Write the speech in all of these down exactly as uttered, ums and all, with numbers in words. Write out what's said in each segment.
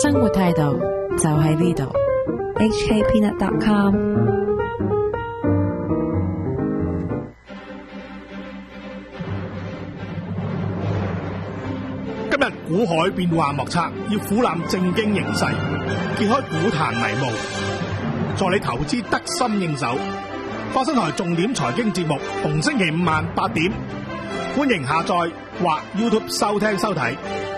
生活態度就喺呢度。 H K peanut dot com。 今日股海變幻莫測，要俯覽正經形勢，揭開股壇迷霧，助你投資得心應手。花生台重點財經節目，逢星期五晚八點，歡迎下載或 YouTube 收聽收睇。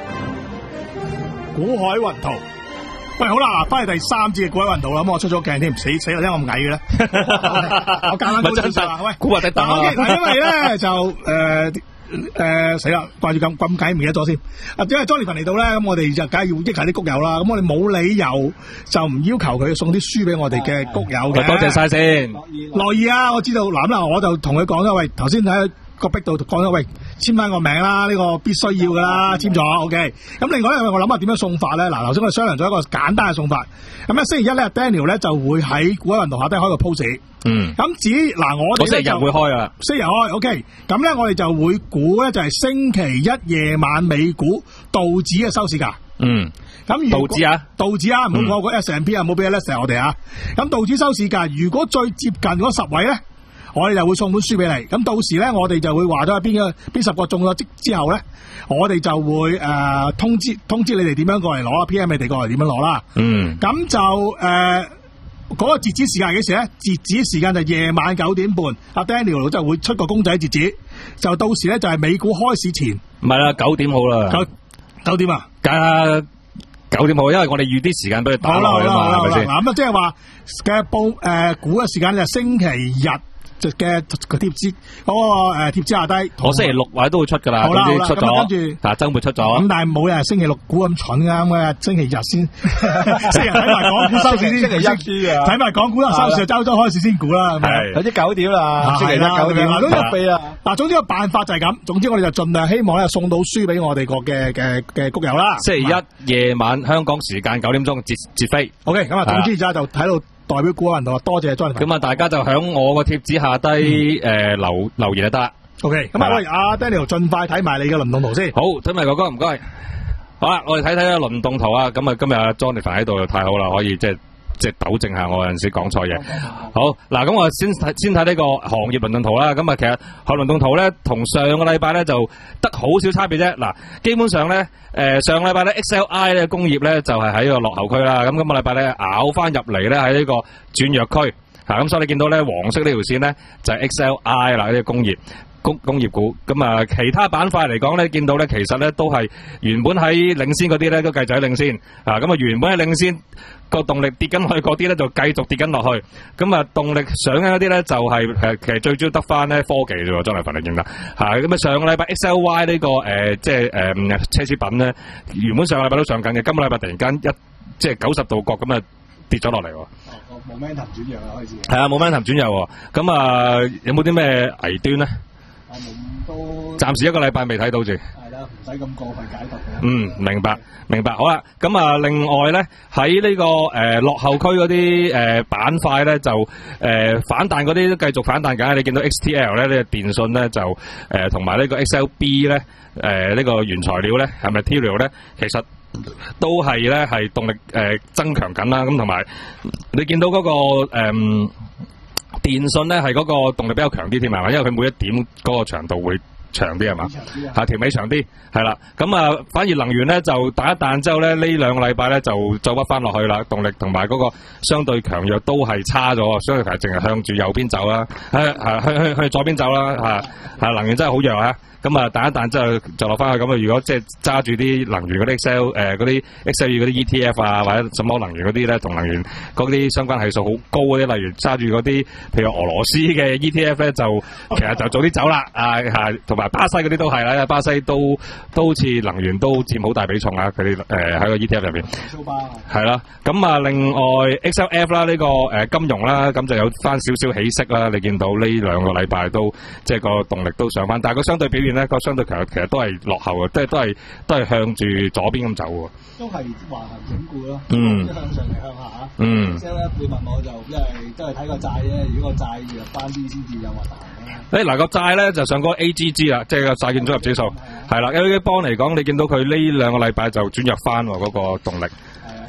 股海雲圖，喂，好啦，嗱，翻嚟第三節嘅股海雲圖啦，咁我出咗鏡添，死死啦，因為我咁矮嘅咧，我簡單高少少啊，喂， 估下得打， 因為咧就誒。呃誒死啦！掛住咁咁計唔記得咗先。啊，因為 Jonathan 嚟到咧，咁我哋就梗係要益下啲谷友啦。咁我哋冇理由就唔要求佢送啲書俾我哋嘅谷友嘅。 多謝晒先。 樂意啊！我知道嗱啦，我就同佢講咗，喂，頭先喺個壁度講咗，喂，簽翻個名啦，呢個必須要噶啦，簽咗 OK。咁另外咧，我諗下點樣送法咧？嗱，頭先我哋商量咗一個簡單嘅送法。咁咧星期一咧 ，Daniel 咧就會喺股海雲圖下低開個 post。 嗯， 咁至於嗱，我哋星期日會開啊， 星期日開 OK。咁咧，我哋就會估咧就係星期一夜晚美股道指嘅收市價。嗯，咁道指啊，道指啊，唔好講個 S and P 啊，唔好俾 Alex 我哋啊。咁道指收市價，如果最接近嗰十位咧，我哋就會送本書俾你。咁到時咧，我哋就會話咗邊個邊十個中咗之之後咧，我哋就會誒、呃、通知通知你哋點樣過嚟攞啦 ，P M 你哋過嚟點樣攞啦。嗯，咁就誒。呃嗰個截止時間係幾時咧？截止時間就夜晚九點半，阿 Daniel 就會出個公仔截止，就到時咧就係美股開市前。 唔係啦，九點好啦。九九點啊？ 梗係九點好，因為我哋預啲時間俾佢打落去啊嘛，係咪先？ 咁啊，即係話嘅報誒股嘅時間就係星期日。嘅個貼紙嗰個誒貼紙下低， 我星期六或者都會出噶啦，好啦，出咗，跟住但係週末出咗， 咁但係冇人星期六估咁蠢噶，咁嘅星期日先，星期日睇埋港股收市先，星期一睇埋港股啦，收市就周周開市先估啦， 係有啲九點啦，星期一九點都一備啦。嗱，總之個辦法就係咁，總之我哋就盡量希望咧送到書俾我哋個嘅嘅嘅谷友啦。 星期一夜晚香港時間九點鐘截截飛 ，OK，咁啊，總之而家就睇到。代表股海雲圖，多謝 Jonathan。 咁啊，大家就響我個貼紙下低誒留留言就得啦。 OK，咁啊，喂，阿 Daniel 盡快睇埋你嘅輪動圖先。 好，睇埋哥哥，唔該。好啦，我哋睇睇個輪動圖啊。咁啊，今日阿 Jonathan 喺度就太好啦，可以即係即係糾正下我有陣時講錯嘢。好，嗱，咁我先睇先睇呢個行業輪動圖啦。咁啊，其實行業輪動圖咧，同上個禮拜咧就得好少差別啫。嗱，基本上咧。誒、呃，上個禮拜咧 ，X L I 咧工業咧就係喺個落後區啦。咁今個禮拜咧咬翻入嚟咧喺呢個轉弱區，吓、啊、咁所以你見到咧黃色呢條線咧就係、是、X L I 啦，呢、這個工業工工業股。咁啊，其他板塊嚟講咧，見到咧其實咧都係原本喺領先嗰啲咧都繼續喺領先，啊咁啊原本喺領先個動力跌緊去嗰啲咧就繼續跌緊落去。咁啊動力上緊嗰啲咧就係、是、誒其實最主要得翻咧科技啫喎，張麗凡你認得吓。咁啊上個禮拜 X L Y 呢、這個誒、呃、即係誒、呃、奢侈品咧，原本上個禮拜都上緊嘅，今個禮拜突然間一即係九十度角咁啊跌咗落嚟。哦， 冇 momentum 轉弱啦開始。 係啊，冇 momentum 轉弱。咁啊有冇啲咩危端咧？ 都暫時一個禮拜未睇到住。 係啦，唔使咁過分解讀嘅。 嗯，明白，明白。好啦，咁啊，另外咧喺呢、這個誒、呃、落後區嗰啲誒板塊咧就誒、呃、反彈嗰啲都繼續反彈緊。你見到 X T L 咧呢、這個電信咧就誒同埋呢個 X L B 咧誒呢、這個原材料咧係咪 material 咧，其實都係咧係動力誒、呃、增強緊啦。咁同埋你見到嗰、那個誒。呃電信咧係嗰個動力比較強啲添係嘛，因為佢每一點嗰個長度會長啲係嘛，嚇條尾長啲係啦。咁啊，反而能源咧就彈一彈之後咧，呢兩個禮拜咧就走屈翻落去啦。動力同埋嗰個相對強弱都係差咗，相對強淨係向住右邊走啦，係係向向向左邊走啦嚇嚇。能源真係好弱啊！咁啊，彈一彈之後就落翻去。咁啊，如果即係揸住啲能源嗰啲 Excel 誒嗰啲 Excel 嗰啲 E T F 啊，或者什麼能源嗰啲咧，同能源嗰啲相關係數好高嗰啲，例如揸住嗰啲譬如俄羅斯嘅 E T F 咧，就其實就早啲走啦啊嚇，同埋巴西嗰啲都係啦，巴西都都好似能源都佔好大比重啊，佢哋誒喺個 E T F 入邊。蘇巴係啦，咁啊，另外 X L F 啦，呢個誒金融啦，咁就有翻少少起色啦。你見到呢兩個禮拜都即係個動力都上翻，但係個相對表現咧，個相對強其實都係落後嘅，即係都係都係向住左邊咁走喎。都係橫行整固咯，嗯，向上嚟向下。嗯。即係咧，你問我就因為都係睇個債啫，如果個債弱翻啲先至有話大。誒嗱，個債咧就上嗰個 A G G 啦，即係個債券組合指數，係啦。A 邦嚟講，你見到佢呢兩個禮拜就轉弱翻喎，嗰個動力。係啊，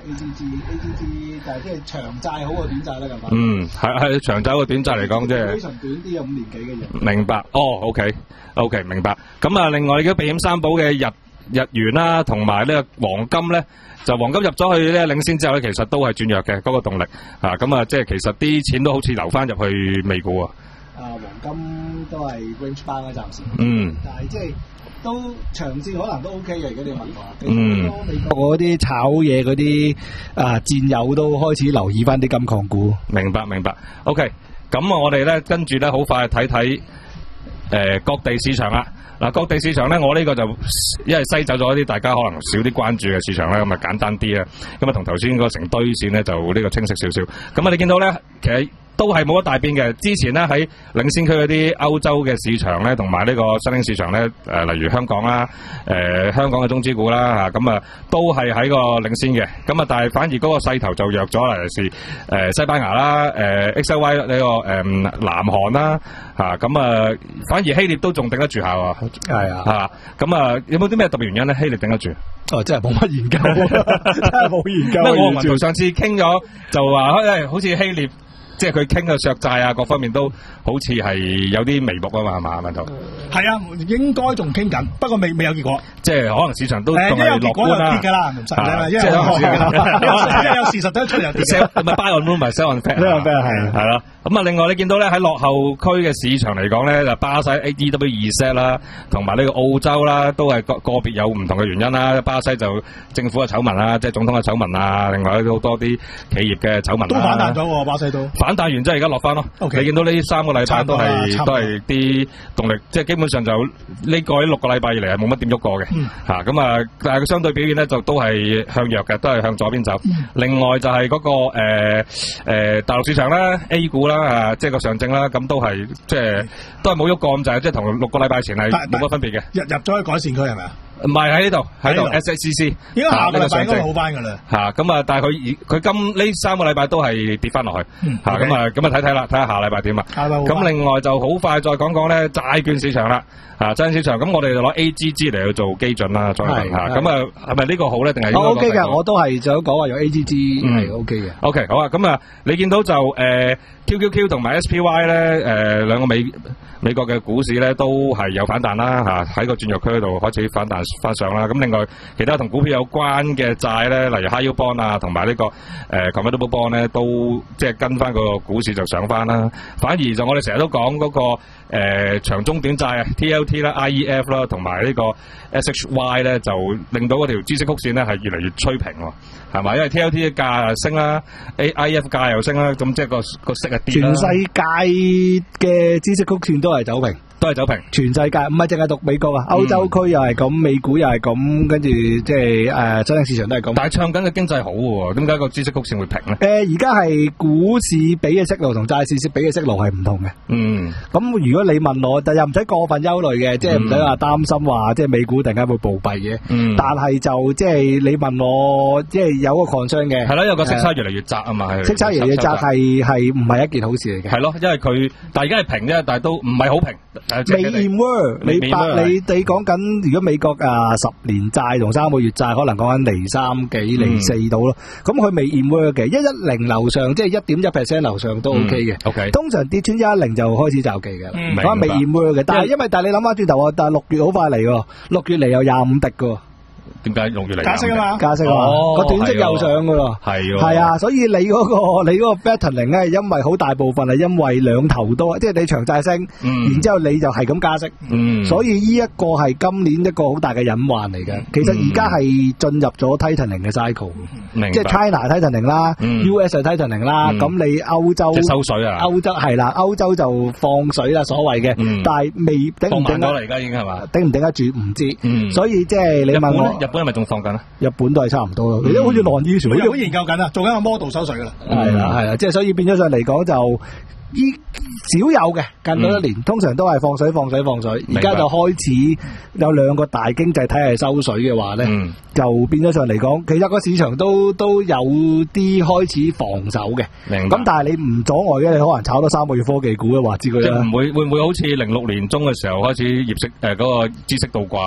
A G G，A G G 但係即係長債好過短債啦，咁樣。 嗯，係係長債個短債嚟講，即係。 非常短啲，有五年幾嘅嘢。 明白，哦 ，OK，OK，、OK, OK, 明白。咁啊，另外嘅避險三寶嘅日日元啦，同埋呢個黃金咧，就黃金入咗去咧領先之後咧，其實都係轉弱嘅嗰、那個動力啊。咁啊，即係其實啲錢都好似流翻入去美股啊。 啊，黃金都係 range bound 啦，暫時。 嗯。 但係即係都長線可能都 OK 嘅，如果你問我。 嗯。 美國嗰啲炒嘢嗰啲啊戰友都開始留意翻啲金礦股。 明白明白。OK，咁啊，我哋咧跟住咧好快睇睇誒各地市場啦。嗱，各地市場咧，我呢個就因為篩走咗一啲大家可能少啲關注嘅市場咧，咁啊簡單啲啊，咁啊同頭先嗰成堆線咧就呢個清晰少少。咁啊，你見到咧，其實都係冇乜大變嘅。之前咧喺領先區嗰啲歐洲嘅市場咧，同埋呢個新興市場咧，誒、呃、例如香港啦，誒、呃、香港嘅中資股啦嚇，咁啊都係喺個領先嘅。咁啊，但係反而嗰個勢頭就弱咗啦，尤其是誒西班牙啦，誒、呃、X L Y 呢、這個誒、呃、南韓啦嚇，咁啊反而希臘都仲頂得住下喎。 係啊， 嚇咁啊，有冇啲咩特別原因咧？希臘頂得住？ 哦，真係冇乜研究，真係冇研究。 咩？我同文圖上次傾咗就話，誒好似希臘。即係佢傾嘅削債啊，各方面都好似係有啲眉目啊嘛，係嘛？文圖係啊，應該仲傾緊，不過未未有結果。 即係可能市場都仲係樂觀啦。誒，一有結果就跌㗎啦，唔使啦，因為有有事實都出嚟跌。 唔係 buy on rumor sell on fact。 係係係咯。咁啊，另外你見到咧喺落後區嘅市場嚟講咧，就巴西 E W 二 set 啦，同埋呢個澳洲啦，都係個個別有唔同嘅原因啦。巴西就政府嘅醜聞啦，即係總統嘅醜聞啊，另外好多啲企業嘅醜聞。 都反彈咗喎，巴西都。反彈完之後而家落翻咯。Okay. 你見到呢三個禮拜都係都係啲動力，即係基本上就呢個六個禮拜以嚟係冇乜點喐過嘅。嚇咁啊，但係佢相對表現咧就都係向弱嘅，都係向左邊走。嗯、另外就係嗰、那個誒誒、呃呃、大陸市場啦 ，A 股啦。啊，即係個上證啦，咁都係即係都係冇喐過咁滯，即係同六個禮拜前係冇乜分別嘅。入入咗去改善區係咪啊？唔係喺呢度，喺度 S H C C。應該下個禮拜應該好翻㗎啦。嚇咁啊！但係佢佢今呢三個禮拜都係跌翻落去。嚇咁啊咁啊睇睇啦，睇下下禮拜點啊。咁另外就好快再講講咧債券市場啦。啊，債券市場咁我哋就攞 A G G 嚟去做基準啦，再問下。咁啊係咪呢個好咧？定係？我 OK 嘅，我都係想講話用 A G G 係 OK 嘅。OK 好啊，咁啊你見到就誒 Q Q Q 同埋 S P Y 咧誒兩個美美國嘅股市咧都係有反彈啦嚇，喺個轉弱區度開始反彈翻上啦。咁另外其他同股票有關嘅債咧，例如 High Yield Bond 啊，同埋呢個誒 Convertible Bond 咧，都即係跟翻個股市就上翻啦。反而就我哋成日都講嗰個誒長中短債啊 ，T L T 啦、I E F 啦，同埋呢個 S H Y 咧，就令到嗰條孳息曲線咧係越嚟越趨平喎，係嘛？因為 T L T 嘅價又升啦，I E F 價又升啦，咁即係個個息係跌啦。全世界嘅孳息曲線都係走平。都係走平，全世界唔係淨係讀美國啊，歐洲區又係咁，美股又係咁，跟住即係誒新興市場都係咁。但係唱緊嘅經濟好喎，點解個孳息曲線會平咧？誒，而家係股市俾嘅息率同債市俾嘅息率係唔同嘅。嗯，咁如果你問我，但又唔使過分憂慮嘅，即係唔使話擔心話即係美股突然間會暴斃嘅。嗯，但係就即係你問我，即係有個 concern嘅。係咯，有個息差越嚟越窄啊嘛。息差越嚟越窄係係唔係一件好事嚟嘅？係咯，因為佢但係而家係平啫，但係都唔係好平。未 inward，你百你你講緊如果美國啊十年債同三個月債可能講緊厘三幾厘四到咯，咁佢未 inward嘅，一一零樓上即係一點一 percent 樓上都 OK 嘅。OK，通常跌穿一一零就開始驟忌嘅，講未 inward嘅。但係因為但係你諗翻轉頭啊，但係六月好快嚟喎，六月嚟有廿五滴嘅。點解六月嚟加息啊嘛？加息啊嘛，個短息又上噶咯，係係啊，所以你嗰個你嗰個 battening 咧，因為好大部分係因為兩頭多，即係你長債升，然之後你就係咁加息，所以呢一個係今年一個好大嘅隱患嚟嘅。其實而家係進入咗 tightening 嘅 cycle，即係 China tightening 啦 ，U S 係 tightening 啦，咁你歐洲即係收水啊？歐洲係啦，歐洲就放水啦，所謂嘅，但係未頂唔頂得？而家已經係嘛？頂唔頂得住唔知，所以即係你問我。日本係咪仲放緊啊？日本都係差唔多咯，而家好似浪依船，好似研究緊啊，做緊個 model 收水噶啦。係啦，係啦，即係所以變咗上嚟講就依少有嘅，近咗一年，通常都係放水、放水、放水。而家就開始有兩個大經濟體系收水嘅話咧，就變咗上嚟講，其實個市場都都有啲開始防守嘅。咁但係你唔阻礙嘅，你可能炒多三個月科技股嘅話，知佢啦。即係唔會會唔會好似零六年中嘅時候開始業績誒嗰個孳息倒掛咧？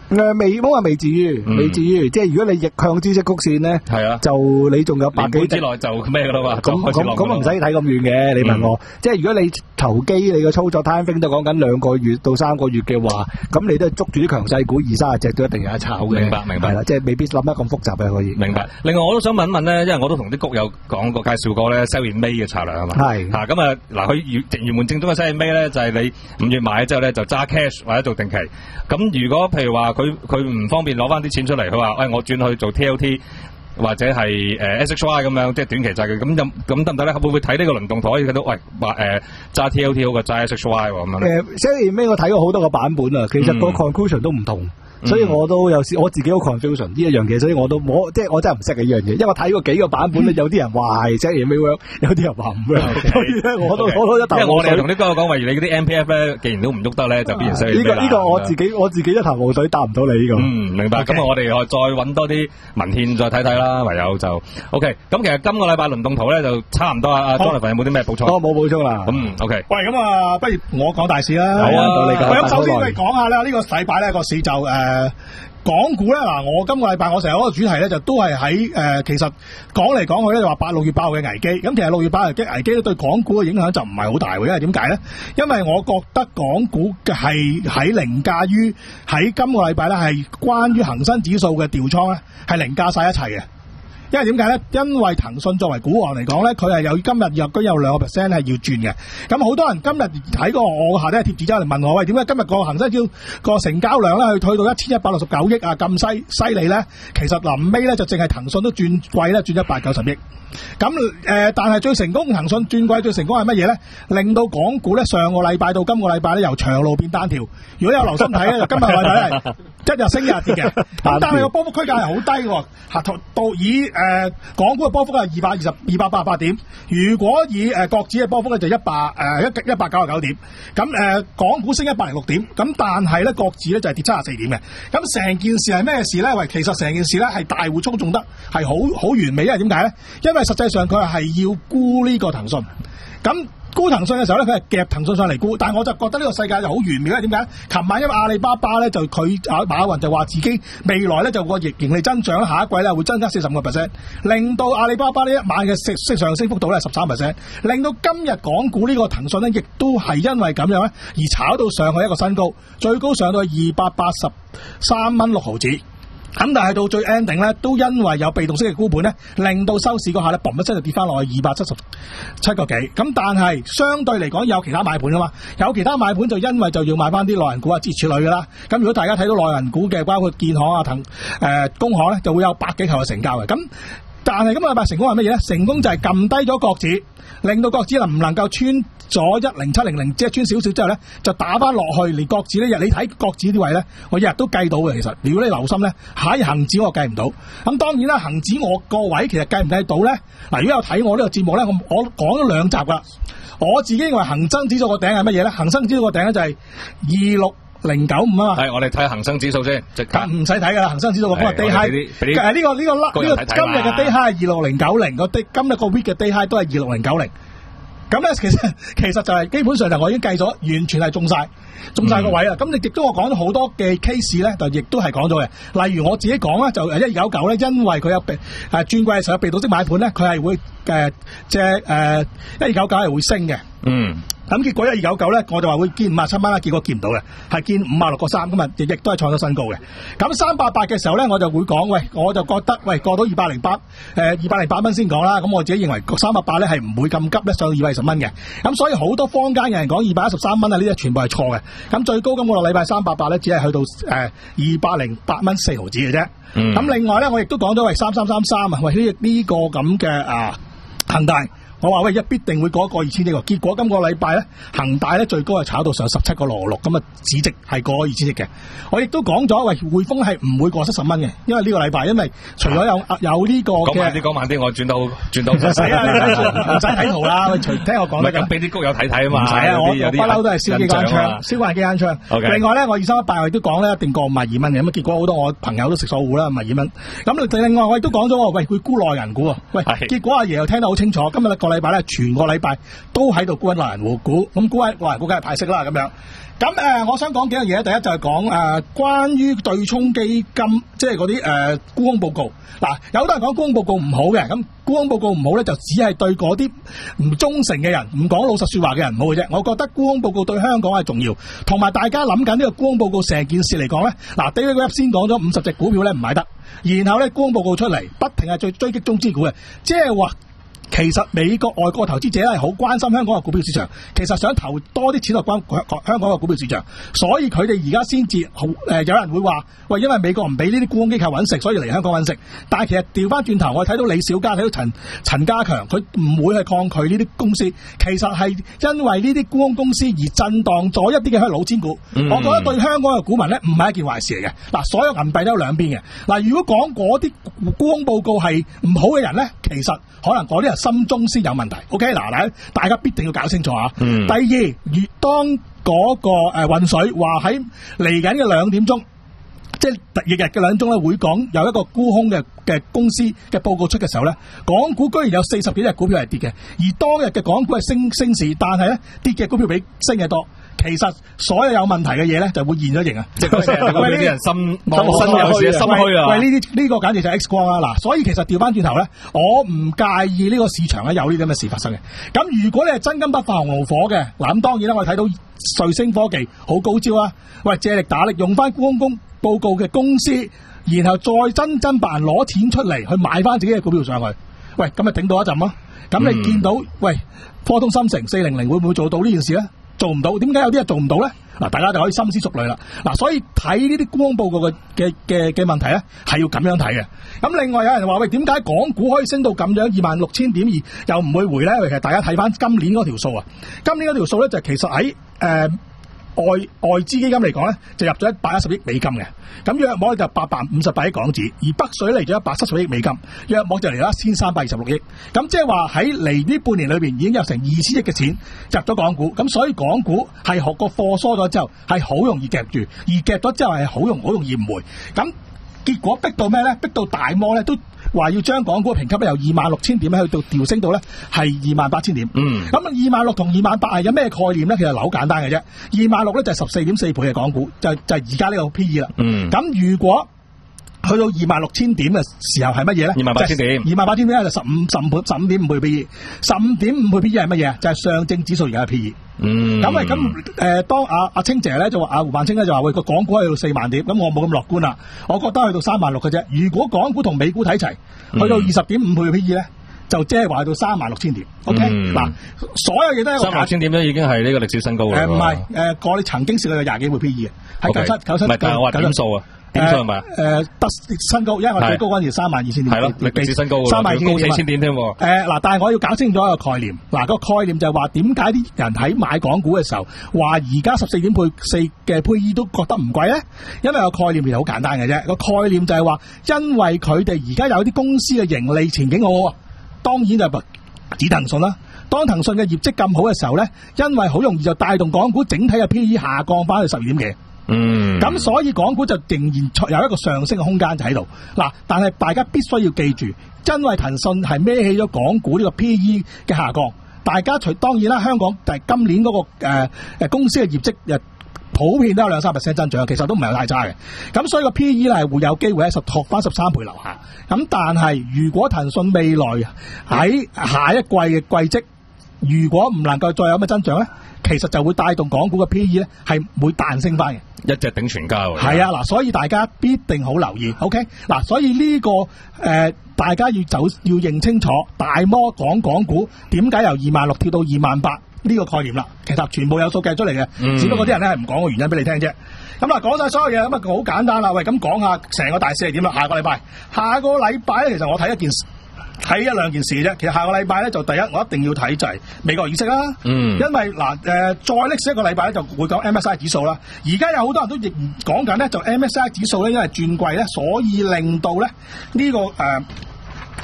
誒，未，冇話未至於，未至於，即係如果你逆向知識曲線咧，係啊，就你仲有百幾之內就咩噶啦嘛， 咁咁咁唔使睇咁遠嘅，你問我，即係如果你投機你個操作 timing 都講緊兩個月到三個月嘅話，咁你都係捉住啲強勢股二三十隻都一定有得炒嘅。 明白明白， 係啦，即係未必諗得咁複雜嘅可以。 明白。另外我都想問一問咧，因為我都同啲谷友講過介紹過咧 sell in May 嘅策略啊嘛。係吓咁啊嗱，佢原原本正宗嘅 sell in May 咧就係你五月買咗之後咧就揸 cash 或者做定期。咁如果譬如話佢佢唔方便攞翻啲錢出嚟，佢話誒我轉去做 T L T 或者係誒 S H Y 咁樣，即係短期債券，咁咁得唔得咧？會唔會睇呢個輪動圖可以睇到？喂，話誒揸 T L T 好過揸 S H Y 咁樣咧？ 誒 sell in May 我睇過好多個版本啊，其實個 conclusion 都唔同。所以我都有時我自己好 confusion 呢一樣嘢，所以我都我即係我真係唔識嘅呢樣嘢，因為我睇過幾個版本咧，有啲人話係 sell in May work，有啲人話唔 work，所以咧我都我都一頭霧水。因為我哋同啲哥講話，你嗰啲 M P F 咧，既然都唔喐得咧，就必然 sell in May 啦。呢個呢個我自己我自己一頭霧水，答唔到你呢個。嗯，明白。咁啊，我哋再揾多啲文獻再睇睇啦，唯有就 OK。咁其實今個禮拜輪動圖咧就差唔多啊。阿 Jonathan 有冇啲咩補充？我冇補充啦。咁 OK。喂，咁啊，不如我講大市啦。好啊，你講。咁首先我哋講下咧，呢個禮拜咧個市就誒。港股咧嗱，我今個禮拜我成日嗰個主題咧就都係喺誒，其實講嚟講去咧就話八六月八號嘅危機，咁其實六月八號嘅危機咧對港股嘅影響就唔係好大喎，因為點解咧？因為我覺得港股嘅係喺凌駕於喺今個禮拜咧係關於恒生指數嘅調倉咧係凌駕晒一切嘅。因為點解咧？因為騰訊作為股王嚟講咧，佢係有今日入居有兩個 percent 係要轉嘅。咁好多人今日睇過我下底嘅貼紙之後嚟問我，喂，點解今日個恒生指數個成交量咧去去到一千一百六十九億啊咁犀犀利咧？其實臨尾咧就淨係騰訊都轉貴咧，轉一百九十億。咁誒、呃，但係最成功騰訊轉貴最成功係乜嘢咧？令到港股咧上個禮拜到今個禮拜咧由長路變單條。如果有留心睇咧，就今日禮拜係一日升一日跌嘅。咁但係個波幅區間係好低喎，下到以誒、呃、港股嘅波幅係二百二十二百八十八點。如果以誒國指嘅波幅咧就一百誒一一百九十九點。咁誒、呃、港股升一百零六點，咁但係咧國指咧就係跌七十四點嘅。咁成件事係咩事咧？喂，其實成件事咧係大戶操縱得係好好完美，因為點解咧？因為實際上佢係要沽呢個騰訊，咁沽騰訊嘅時候咧，佢係夾騰訊上嚟沽，但係我就覺得呢個世界就好完美，因為點解？琴晚因為阿里巴巴咧就佢阿馬雲就話自己未來咧就個盈盈利增長下一季咧會增加四十五個 percent， 令到阿里巴巴呢一晚嘅息息上升幅度咧十三 percent， 令到今日港股呢個騰訊咧亦都係因為咁樣咧而炒到上去一個新高，最高上到二百八十三蚊六毫子。咁但係到最 ending 咧，都因為有被動式嘅沽盤咧，令到收市嗰下咧，嘣一聲就跌翻落去二百七十七個幾。咁但係相對嚟講有其他買盤噶嘛，有其他買盤就因為就要買翻啲內銀股啊、支持類噶啦。咁如果大家睇到內銀股嘅，包括建行啊、騰誒工行咧，就會有百幾球嘅成交嘅。咁但係今個禮拜成功係乜嘢咧？成功就係撳低咗國指，令到國指能唔能夠穿咗一零七零零，即係穿少少之後咧，就打翻落去。連國指呢日你睇國指啲位咧，我日日都計到嘅。其實如果你留心咧，喺恒指我計唔到。咁當然啦，恒指我個位其實計唔計到咧？嗱，如果有睇我呢個節目咧，我我講咗兩集噶。我自己認為恒生指數個頂係乜嘢咧？恒生指數個頂咧就係二六零九五啊嘛。係，我哋睇恒生指數先，即刻唔使睇噶啦。恒生指數個 day high，誒呢個呢個呢個今日嘅 day high 係二六零九零，個 day 今日個 week 嘅 day high 都係二六零九零。咁咧，其實其實就係基本上就我已經計咗，完全係中晒，中晒個位啦。咁你亦都我講咗好多嘅 case 咧，就亦都係講咗嘅。例如我自己講啦，就一二九九咧，因為佢有被誒轉季嘅時候有被動式買盤咧，佢係會誒即係誒一二九九係會升嘅。嗯。咁結果一二九九咧，我就話會見五十七蚊啦，結果見唔到嘅，係見五十六個三，今日亦亦都係創咗新高嘅。咁三百八嘅時候咧，我就會講，喂，我就覺得，喂，過到二百零八，誒二百零八蚊先講啦。咁我自己認為三百八咧係唔會咁急咧上到二百二十蚊嘅。咁所以好多坊間嘅人講二百一十三蚊啊，呢啲全部係錯嘅。咁最高今個禮拜三百八咧，只係去到誒二百零八蚊四毫子嘅啫。咁、嗯、另外咧，我亦都講咗喂三三三三啊，喂呢呢、這個咁嘅啊恒大。我話喂，一必定會過一個二千億喎，結果今個禮拜咧，恒大咧最高係炒到上十七個六六，咁啊市值係過二千億嘅。我亦都講咗，喂，匯豐係唔會過七十蚊嘅，因為呢個禮拜，因為除咗有有呢個嘅，講慢啲，講慢啲，我轉到轉到唔使啊，唔使睇圖啦，隨聽我講得咁，俾啲谷友睇睇啊嘛，唔使啊，我我不嬲都係燒機關槍，燒慣機關槍。Okay. 另外咧，我二三一八我亦都講咧，一定過五十二蚊嘅，咁啊結果好多我朋友都食錯糊啦，五十二蚊。咁另外我亦都講咗，喂，佢沽內銀股啊，喂，結果阿爺又聽得好清楚，今日個禮拜咧，全個禮拜都喺度沽緊內銀護股，咁沽緊內銀股梗係派息啦咁樣。咁誒、呃，我想講幾樣嘢。第一就係講誒，關於對沖基金，即係嗰啲誒沽空報告。嗱，有好多人講沽空報告唔好嘅，咁沽空報告唔好咧，就只係對嗰啲唔忠誠嘅人、唔講老實說話嘅人唔好嘅啫。我覺得沽空報告對香港係重要，同埋大家諗緊呢個沽空報告成件事嚟講咧，嗱 David Webb 先講咗五十隻股票咧唔買得，然後咧沽空報告出嚟，不停係追追擊中資股嘅，即係話。其實美國外國投資者係好關心香港嘅股票市場，其實想投多啲錢落關香港嘅股票市場，所以佢哋而家先至好誒，有人會話喂，因為美國唔俾呢啲沽空機構揾食，所以嚟香港揾食。但係其實調翻轉頭，我睇到李小加睇到陳陳家強，佢唔會係抗拒呢啲公司，其實係因為呢啲沽空公司而震盪咗一啲嘅老千股。嗯、我覺得對香港嘅股民咧唔係一件壞事嚟嘅。嗱，所有銀幣都有兩邊嘅。嗱，如果講嗰啲沽空報告係唔好嘅人咧，其實可能嗰啲人心中先有問題。OK， 嗱嗱，大家必定要搞清楚啊。嗯、第二，越當嗰個誒渾水話喺嚟緊嘅兩點鐘，即係日日嘅兩點鐘咧，會講有一個沽空嘅嘅公司嘅報告出嘅時候咧，港股居然有四十幾隻股票係跌嘅，而當日嘅港股係升升市，但係咧跌嘅股票比升嘅多。其實所有有問題嘅嘢咧，就會現咗形啊！即係喂，啲人心心有時心虛啊！ 喂，呢啲呢個簡直就係 X 光啊！嗱，所以其實調翻轉頭咧，我唔介意呢個市場咧有呢啲咁嘅事發生嘅。咁如果你係真金不怕紅爐火嘅，嗱咁當然啦，我哋睇到瑞星科技好高招啊！喂，借力打力用翻沽空公報告嘅公司，然後再真真白人攞錢出嚟去買翻自己嘅股票上去，喂，咁咪頂到一陣咯！咁你見到、嗯、喂科通芯城四零零會唔會做到呢件事咧？做唔到，點解有啲人做唔到咧？嗱，大家就可以深思熟慮啦。嗱，所以睇呢啲沽空報告嘅嘅嘅嘅問題咧，係要咁樣睇嘅。咁另外有人話喂，點解港股可以升到咁樣二萬六千點而又唔會回咧？其實大家睇翻今年嗰條數啊，今年嗰條數咧就其實喺誒。呃外外資基金嚟講咧，就入咗一百一十億美金嘅，咁約莫就八百五十八億港紙，而北水嚟咗一百七十億美金，約莫就嚟咗一千三百二十六億，咁即係話喺嚟呢半年裏邊已經有成二千億嘅錢入咗港股，咁所以港股係學個貨疏咗之後係好容易夾住，而夾咗之後係好容好容易唔回，咁結果逼到咩咧？逼到大摩咧都話要將港股嘅評級咧由二萬六千點去到調升到咧係二萬八千點。嗯，咁二萬六同二萬八係有咩概念咧？其實好簡單嘅啫。二萬六咧就係十四點四倍嘅港股，就就係而家呢個 P E 啦。嗯，咁如果去到二萬六千點嘅時候係乜嘢咧？二萬八千點，二萬八千點就十五十五倍十五點五倍 P E， 十五點五倍 P E 係乜嘢？就係、是、上證指數而家嘅 P E。嗯，咁咪咁誒，當阿阿清姐咧就話阿胡萬清咧就話喂個港股去到四萬點，咁我冇咁樂觀啦，我覺得去到三萬六嘅啫。如果港股同美股睇齊，去到二十點五倍嘅 P E 咧，就即係話去到三萬六千點。OK，嗱、嗯，所有嘢都係三萬六千點咧已經係呢個歷史新高啦。誒唔係，誒我哋曾經試過有廿幾倍 P E 嘅，係九七九七。唔係，但係我話點數啊。點數係咪？誒，得新高，因為我最高嗰陣時三萬二千點。係咯，歷史新高，三萬二千幾千點添。誒，嗱，但係我要搞清楚一個概念。嗱，個概念就係話，點解啲人喺買港股嘅時候，話而家十四點倍四嘅 P E 都覺得唔貴咧？因為個概念其實好簡單嘅啫。個概念就係話，因為佢哋而家有啲公司嘅盈利前景好，當然就指騰訊啦。當騰訊嘅業績咁好嘅時候咧，因為好容易就帶動港股整體嘅 P E 下降翻去十二點幾。嗯，咁所以港股就仍然有一個上升嘅空間就喺度。嗱，但係大家必須要記住，因為騰訊係孭起咗港股呢個 P E 嘅下降，大家除當然啦，香港但係今年嗰、那個誒誒、呃、公司嘅業績誒普遍都有兩三 percent 增長，其實都唔係太差嘅。咁所以個 P E 咧係會有機會喺十托翻十三倍樓下。咁但係如果騰訊未來喺下一季嘅季績，如果唔能夠再有咩增長咧，其實就會帶動港股嘅 P E 咧係會彈升翻嘅，一隻頂全家喎。係啊，嗱，所以大家必定好留意 ，OK？嗱，所以呢、這個誒、呃，大家要走要認清楚，大摩講港股點解由二萬六跳到二萬八呢個概念啦。其實全部有數計出嚟嘅，嗯、只不過啲人咧係唔講個原因俾你聽啫。咁啊，講晒所有嘢，咁啊好簡單啦。喂，咁講下成個大市係點啦？下個禮拜，下個禮拜咧，其實我睇一件事。睇一兩件事啫，其實下個禮拜咧就第一，我一定要睇就係美國議息啦。嗯，因為嗱誒、呃，再歷史一個禮拜咧就會講 M S C I 指數啦。而家有好多人都亦講緊咧，就 M S C I 指數咧因為轉季咧，所以令到咧呢、這個誒、呃、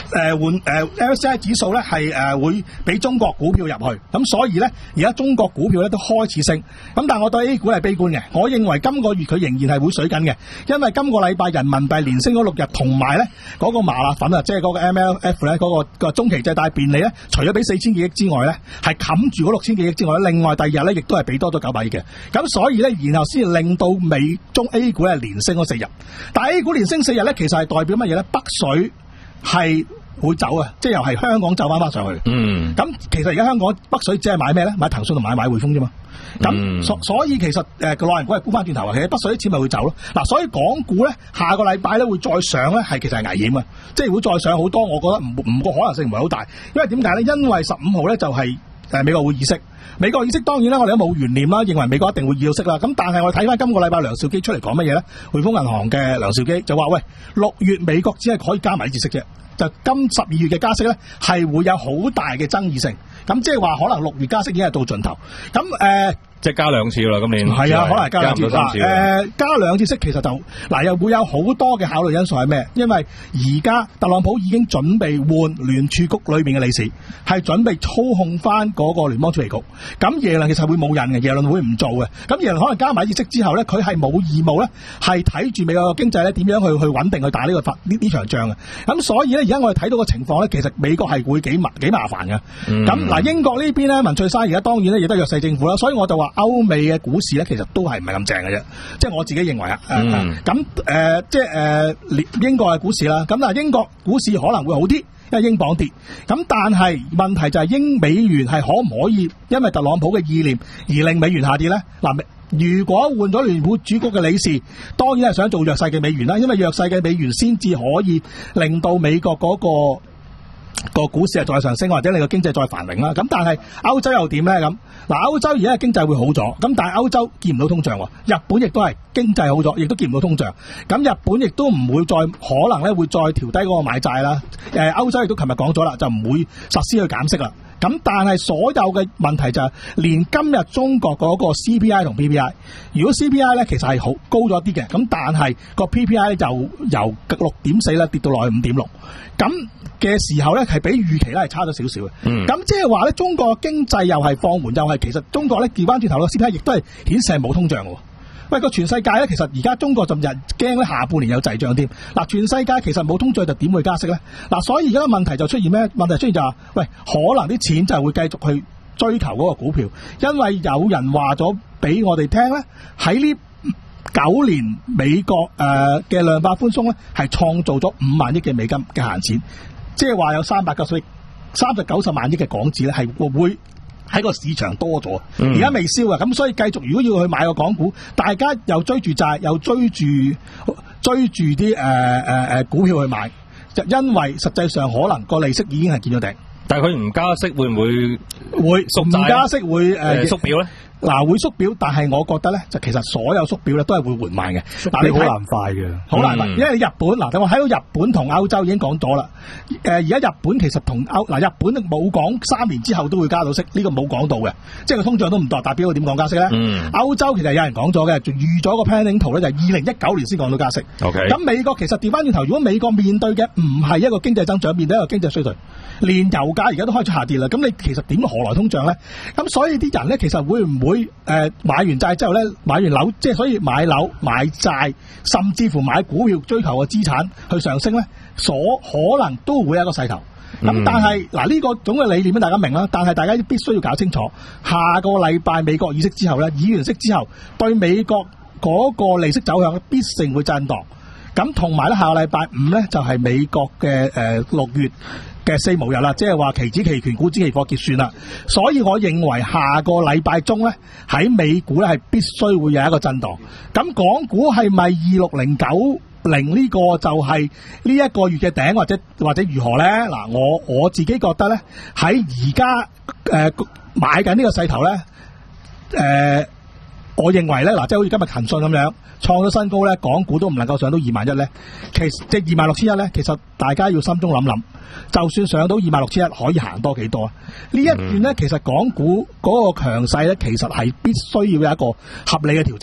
誒換誒 M S C I 指數咧係誒會俾中國股票入去，咁所以咧而家中國股票咧都開始升，咁但係我對 A 股係悲觀嘅，我認為今個月佢仍然係會水緊嘅，因為今個禮拜人民幣連升咗六日，同埋咧嗰個麻辣粉啊，即係嗰個 M L F 咧嗰個個中期借貸便利咧，除咗俾四千幾億之外咧，係冚住嗰六千幾億之外，另外第二日咧亦都係俾多咗九百億嘅，咁所以咧然後先令到美中 A 股咧連升咗四日，但係 A 股連升四日咧，其實係代表乜嘢咧？北水係會走啊，即係又係香港走翻翻上去。嗯，咁其實而家香港北水只係買咩咧？買騰訊同買買匯豐啫嘛。咁、嗯、所所以其實誒個內銀股係沽翻轉頭啊，其實北水啲錢咪會走咯。嗱，所以港股咧下個禮拜咧會再上咧，係其實係危險啊，即係會再上好多。我覺得唔唔個可能性唔係好大，因為點解咧？因為十五號咧就係、是、誒美國會議息，美國議息當然啦，我哋都冇懸念啦，認為美國一定會議息啦。咁但係我哋睇翻今個禮拜梁兆基出嚟講乜嘢咧？匯豐銀行嘅梁兆基就話：喂，六月美國只係可以加埋一次息啫。就今十二月嘅加息咧，係會有好大嘅爭議性。咁即係話可能六月加息已經係到盡頭。咁誒。呃即係加兩次啦，今年係啊，可能係加兩次。 加誒、呃，加兩次息其實就嗱，又會有好多嘅考慮因素係咩？因為而家特朗普已經準備換聯儲局裏邊嘅理事，係準備操控翻嗰個聯邦儲備局。咁耶倫其實會冇人嘅，耶倫會唔做嘅。咁耶倫可能加埋息之後咧，佢係冇義務咧，係睇住美國嘅經濟咧點樣去去穩定去打呢、這個法呢呢場仗嘅。咁所以咧，而家我哋睇到嘅情況咧，其實美國係會幾麻幾麻煩嘅。咁、嗯、嗱，英國呢邊咧，文翠珊而家當然咧亦都係弱勢政府啦，所以我就話。歐美嘅股市咧，其實都係唔係咁正嘅啫，即係我自己認為啊。咁、嗯、誒、呃，即係誒、呃，英國嘅股市啦。咁嗱，英國股市可能會好啲，因為英鎊跌。咁但係問題就係英美元係可唔可以因為特朗普嘅意念而令美元下跌咧？嗱，如果換咗聯儲局嘅理事，當然係想做弱勢嘅美元啦，因為弱勢嘅美元先至可以令到美國嗰、那個。個股市係再上升，或者你個經濟再繁榮啦。咁但係歐洲又點咧？咁嗱，歐洲而家嘅經濟會好咗，咁但係歐洲見唔到通脹，日本亦都係經濟好咗，亦都見唔到通脹。咁日本亦都唔會再可能咧，會再調低嗰個買債啦。誒，歐洲亦都琴日講咗啦，就唔會實施去減息啦。咁但係所有嘅問題就係、是，連今日中國嗰個 C P I 同 P P I， 如果 C P I 咧其實係好高咗啲嘅，咁但係個 P P I 就由六點四咧跌到落去五點六，咁嘅時候咧係比預期咧係差咗少少嘅。咁即係話咧，中國經濟又係放緩，又係其實中國咧調翻轉頭個 C P I 亦都係顯示係冇通脹嘅。喂，個全世界咧，其實而家中國就日驚咧下半年有滯脹添。嗱，全世界其實冇通脹就點會加息咧？嗱，所以而家個問題就出現咩？問題出現就係、是，喂，可能啲錢就係會繼續去追求嗰個股票，因為有人話咗俾我哋聽咧，喺呢九年美國誒嘅量化寬鬆咧，係創造咗五萬億嘅美金嘅閒錢，即係話有三百九十億、三百九十萬億嘅港紙咧，係會喺個市場多咗，而家未燒啊！咁所以繼續，如果要去買個港股，大家又追住債，又追住追住啲誒誒誒股票去買，就因為實際上可能個利息已經係見咗頂。 但係佢唔加息會唔會會唔加息會誒縮表咧？ 嗱，會縮表，但係我覺得咧，就其實所有縮表咧都係會緩慢嘅。 嗱，你好難快嘅， 好難快，因為你日本嗱，等我睇到日本同歐洲已經講咗啦。誒，而家日本其實同歐嗱，日本冇講三年之後都會加到息，呢個冇講到嘅，即係個通脹都唔代表佢點講加息咧。嗯。歐洲其實有人講咗嘅，仲預咗個 planning 圖咧，就係二零一九年先講到加息。OK。咁美國其實調翻轉頭，如果美國面對嘅唔係一個經濟增長，面對一個經濟衰退，連油價而家都開始下跌啦，咁你其實點何來通脹咧？咁所以啲人咧，其實會唔會？會誒、呃、買完債之後咧，買完樓，即係所以買樓買債，甚至乎買股票追求個資產去上升咧，所可能都會有一個勢頭。咁、嗯、但係嗱呢個總嘅理念咧，大家明啦。但係大家必須要搞清楚，下個禮拜美國議息之後咧，議完息之後，對美國嗰個利息走向必定會震盪。咁同埋咧，下個禮拜五咧就係、是、美國嘅誒六月嘅四巫日啦，即係話期指期權股指期貨結算啦，所以我認為下個禮拜中咧喺美股咧係必須會有一個震盪。咁港股係咪二六零九零呢個就係呢一個月嘅頂，或者或者如何咧？嗱，我我自己覺得咧喺而家誒買緊呢個勢頭咧，誒、呃，我認為咧嗱，即係好似今日騰訊咁樣創咗新高咧，港股都唔能夠上到二萬一咧，其實即係二萬六千一咧，其實大家要心中諗諗。就算上到二萬六千一，可以行多幾多啊？呢一段咧，其實港股嗰個強勢咧，其實係必須要有一個合理嘅調整嘅。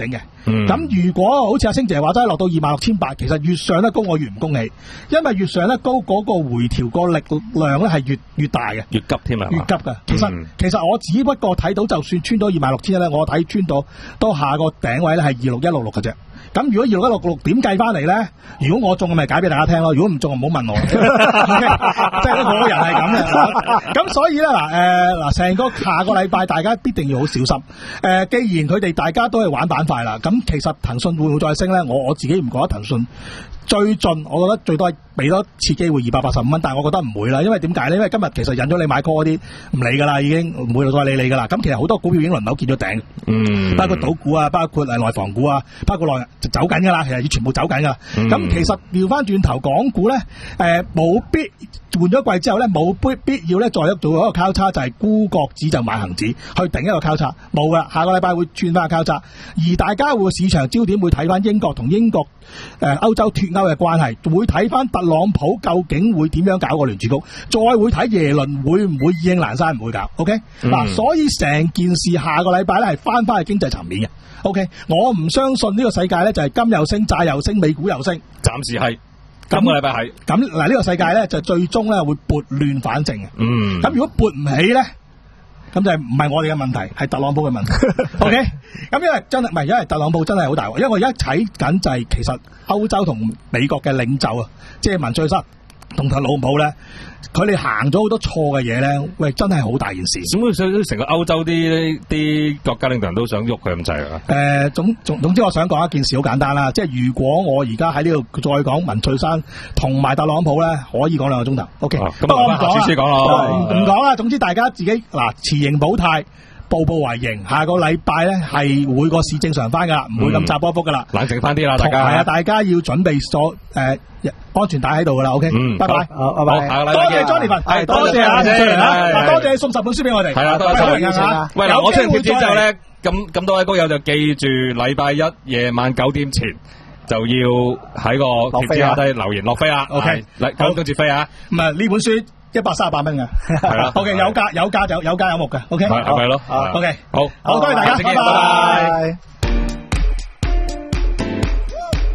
咁、嗯、如果好似阿星姐話齋落到二萬六千八，其實越上得高我越唔恭喜，因為越上得高嗰個回調個力量咧係越越大嘅， 越急添啊， 越急㗎。其實、嗯、其實我只不過睇到就算穿到二萬六千一咧，我睇穿到都下個頂位咧係二六一六六嘅啫。咁如果二六一六六點計翻嚟咧？如果我中，咪解俾大家聽咯；如果唔中，唔好問我。即係我個人係咁嘅。咁所以咧嗱，誒嗱，成個下個禮拜大家必定要好小心。誒、呃，既然佢哋大家都係玩板塊啦，咁其實騰訊會唔會再升咧？我我自己唔覺得騰訊最盡，我覺得最多係俾多次機會二百八十五蚊，但係我覺得唔會啦。因為點解咧？因為今日其實引咗你買 call 嗰啲唔理噶啦，已經唔會再理你噶啦。咁其實好多股票已經輪流見咗頂，嗯，包括賭股啊，包括誒內房股啊，包括內就走緊噶啦，其實要全部走緊噶。咁、嗯、其實調翻轉頭，港股咧誒冇必換咗季之後咧冇必必要咧再一做一個交叉，就係、是、沽國指就買恒指去頂一個交叉，冇噶。下個禮拜會轉翻個交叉，而大家會市場焦點會睇翻英國同英國誒歐、呃、洲脫歐嘅關係，會睇翻特朗普究竟會點樣搞個聯儲局，再會睇耶倫會唔會意興闌珊唔會搞。OK 嗱、嗯啊，所以成件事下個禮拜咧係翻翻去經濟層面嘅。OK， 我唔相信呢個世界咧就係金又升，債又升，美股又升， 暫時係。今個禮拜係咁嗱，呢個世界咧就最終咧會撥亂反正嘅。嗯，咁如果撥唔起咧，咁就係唔係我哋嘅問題，係特朗普嘅問題。OK，咁因為真係唔係，因為特朗普真係好大鑊。因為我而家睇緊就係其實歐洲同美國嘅領袖啊，即係文翠珊同特朗普咧，佢哋行咗好多錯嘅嘢咧，喂，真係好大件事。咁所以成個歐洲啲啲國家領導人都想喐佢咁滯啊。 誒、呃，總總總之，我想講一件事好簡單啦，即係如果我而家喺呢度再講文翠珊同埋特朗普咧，可以講兩個鐘頭。O K，咁我唔講啦，唔講啦。總之大家自己嗱持盈保泰，步步為營。下個禮拜咧係每個市正常翻噶啦，唔會咁窄波幅噶啦， 冷靜翻啲啦，大家係啊，大家要準備咗誒。呃安全帶喺度噶啦 ，OK，嗯，拜拜， 好，拜拜， 多謝 Johnny， 係多謝啊，多謝你送十本書俾我哋， 係啦，多謝，喂，嗱，我出完貼紙之後咧，咁咁多位高友就記住，禮拜一夜晚九點前就要喺個貼紙下低留言落飛啊 ，OK，嚟九跟住飛啊，唔係呢本書一百三十八蚊嘅，係啦 ，OK， 有價有價就有價有目嘅 ，OK， 係咪咯 ，OK， 好， 好多謝大家，拜拜。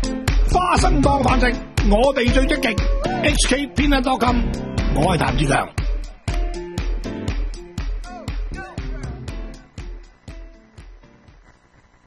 花生當飯食，我哋最積極 ，H K Peanut dot com， 我係譚志強。